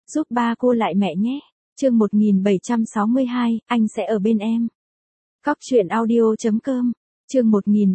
giúp ba cô lại mẹ nhé. Chương 1762, anh sẽ ở bên em. Cóc truyện audio.com. Chương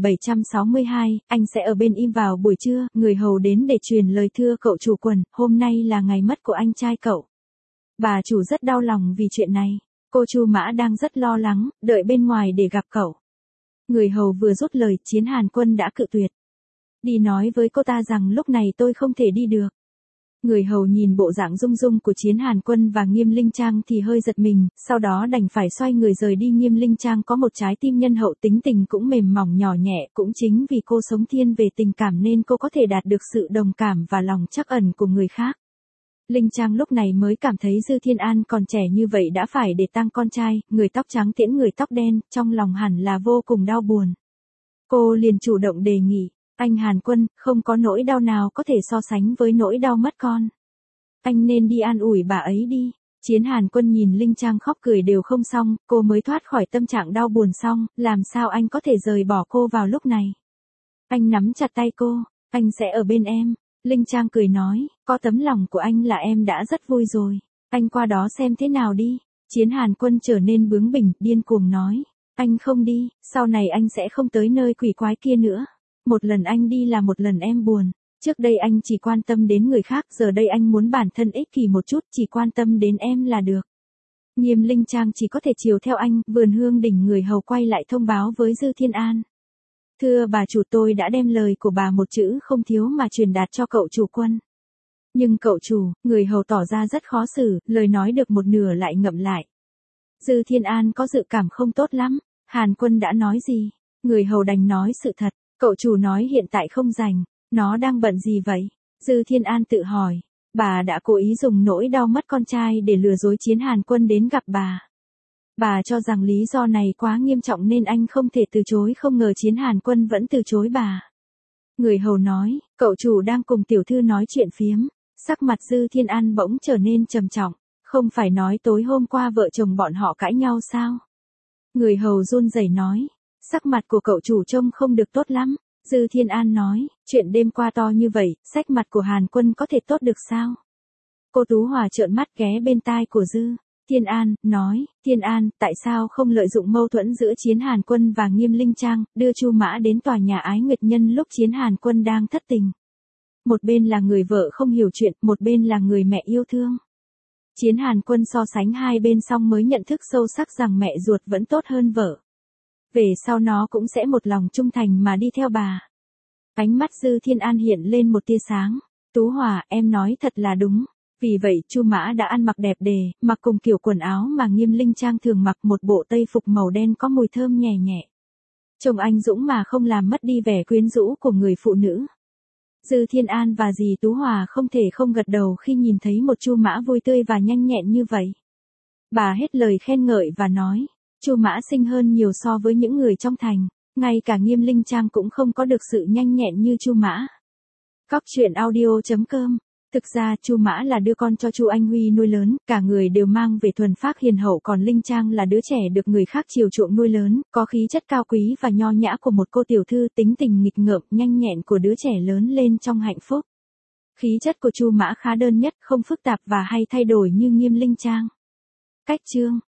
1762, anh sẽ ở bên im. Vào buổi trưa, người hầu đến để truyền lời thưa cậu chủ Quần, hôm nay là ngày mất của anh trai cậu. Bà chủ rất đau lòng vì chuyện này. Cô Chu Mã đang rất lo lắng, đợi bên ngoài để gặp cậu. Người hầu vừa dứt lời, Chiến Hàn Quân đã cự tuyệt. Đi nói với cô ta rằng lúc này tôi không thể đi được. Người hầu nhìn bộ dạng rung rung của Chiến Hàn Quân và Nghiêm Linh Trang thì hơi giật mình, sau đó đành phải xoay người rời đi. Nghiêm Linh Trang có một trái tim nhân hậu, tính tình cũng mềm mỏng nhỏ nhẹ, cũng chính vì cô sống thiên về tình cảm nên cô có thể đạt được sự đồng cảm và lòng trắc ẩn của người khác. Linh Trang lúc này mới cảm thấy Dư Thiên An còn trẻ như vậy đã phải để tang con trai, người tóc trắng tiễn người tóc đen, trong lòng hẳn là vô cùng đau buồn. Cô liền chủ động đề nghị, anh Hàn Quân, không có nỗi đau nào có thể so sánh với nỗi đau mất con. Anh nên đi an ủi bà ấy đi. Chiến Hàn Quân nhìn Linh Trang khóc cười đều không xong, cô mới thoát khỏi tâm trạng đau buồn xong, làm sao anh có thể rời bỏ cô vào lúc này. Anh nắm chặt tay cô, anh sẽ ở bên em. Linh Trang cười nói, có tấm lòng của anh là em đã rất vui rồi. Anh qua đó xem thế nào đi. Chiến Hàn Quân trở nên bướng bỉnh, điên cuồng nói, anh không đi, sau này anh sẽ không tới nơi quỷ quái kia nữa. Một lần anh đi là một lần em buồn. Trước đây anh chỉ quan tâm đến người khác, giờ đây anh muốn bản thân ích kỷ một chút, chỉ quan tâm đến em là được. Nghiêm Linh Trang chỉ có thể chiều theo anh. Vườn Hương Đỉnh người hầu quay lại thông báo với Dư Thiên An. Thưa bà chủ, tôi đã đem lời của bà một chữ không thiếu mà truyền đạt cho cậu chủ Quân. Nhưng cậu chủ, người hầu tỏ ra rất khó xử, lời nói được một nửa lại ngậm lại. Dư Thiên An có dự cảm không tốt lắm. Hàn Quân đã nói gì? Người hầu đành nói sự thật. Cậu chủ nói hiện tại không rảnh. Nó đang bận gì vậy? Dư Thiên An tự hỏi. Bà đã cố ý dùng nỗi đau mất con trai để lừa dối Chiến Hàn Quân đến gặp bà. Bà cho rằng lý do này quá nghiêm trọng nên anh không thể từ chối, không ngờ Chiến Hàn Quân vẫn từ chối bà. Người hầu nói, cậu chủ đang cùng tiểu thư nói chuyện phiếm. Sắc mặt Dư Thiên An bỗng trở nên trầm trọng. Không phải nói tối hôm qua vợ chồng bọn họ cãi nhau sao? Người hầu run rẩy nói, sắc mặt của cậu chủ trông không được tốt lắm. Dư Thiên An nói, chuyện đêm qua to như vậy, sắc mặt của Hàn Quân có thể tốt được sao? Cô Tú Hòa trợn mắt ghé bên tai của Dư Thiên An, nói, Thiên An, tại sao không lợi dụng mâu thuẫn giữa Chiến Hàn Quân và Nghiêm Linh Trang, đưa Chu Mã đến tòa nhà Ái Nguyệt nhân lúc Chiến Hàn Quân đang thất tình. Một bên là người vợ không hiểu chuyện, một bên là người mẹ yêu thương. Chiến Hàn Quân so sánh hai bên xong mới nhận thức sâu sắc rằng mẹ ruột vẫn tốt hơn vợ. Về sau nó cũng sẽ một lòng trung thành mà đi theo bà. Ánh mắt Dư Thiên An hiện lên một tia sáng. Tú Hòa, em nói thật là đúng. Vì vậy Chu Mã đã ăn mặc đẹp đề, mặc cùng kiểu quần áo mà Nghiêm Linh Trang thường mặc, một bộ tây phục màu đen có mùi thơm nhẹ nhẹ. Trông anh dũng mà không làm mất đi vẻ quyến rũ của người phụ nữ. Dư Thiên An và dì Tú Hòa không thể không gật đầu khi nhìn thấy một Chu Mã vui tươi và nhanh nhẹn như vậy. Bà hết lời khen ngợi và nói, Chu Mã xinh hơn nhiều so với những người trong thành, ngay cả Nghiêm Linh Trang cũng không có được sự nhanh nhẹn như Chu Mã. Cóc truyện audio.com. Thực ra Chu Mã là đứa con cho Chu Anh Huy nuôi lớn, cả người đều mang về thuần phác hiền hậu, còn Linh Trang là đứa trẻ được người khác chiều chuộng nuôi lớn, có khí chất cao quý và nho nhã của một cô tiểu thư, tính tình nghịch ngợm, nhanh nhẹn của đứa trẻ lớn lên trong hạnh phúc. Khí chất của Chu Mã khá đơn nhất, không phức tạp và hay thay đổi như Nghiêm Linh Trang. Cách chương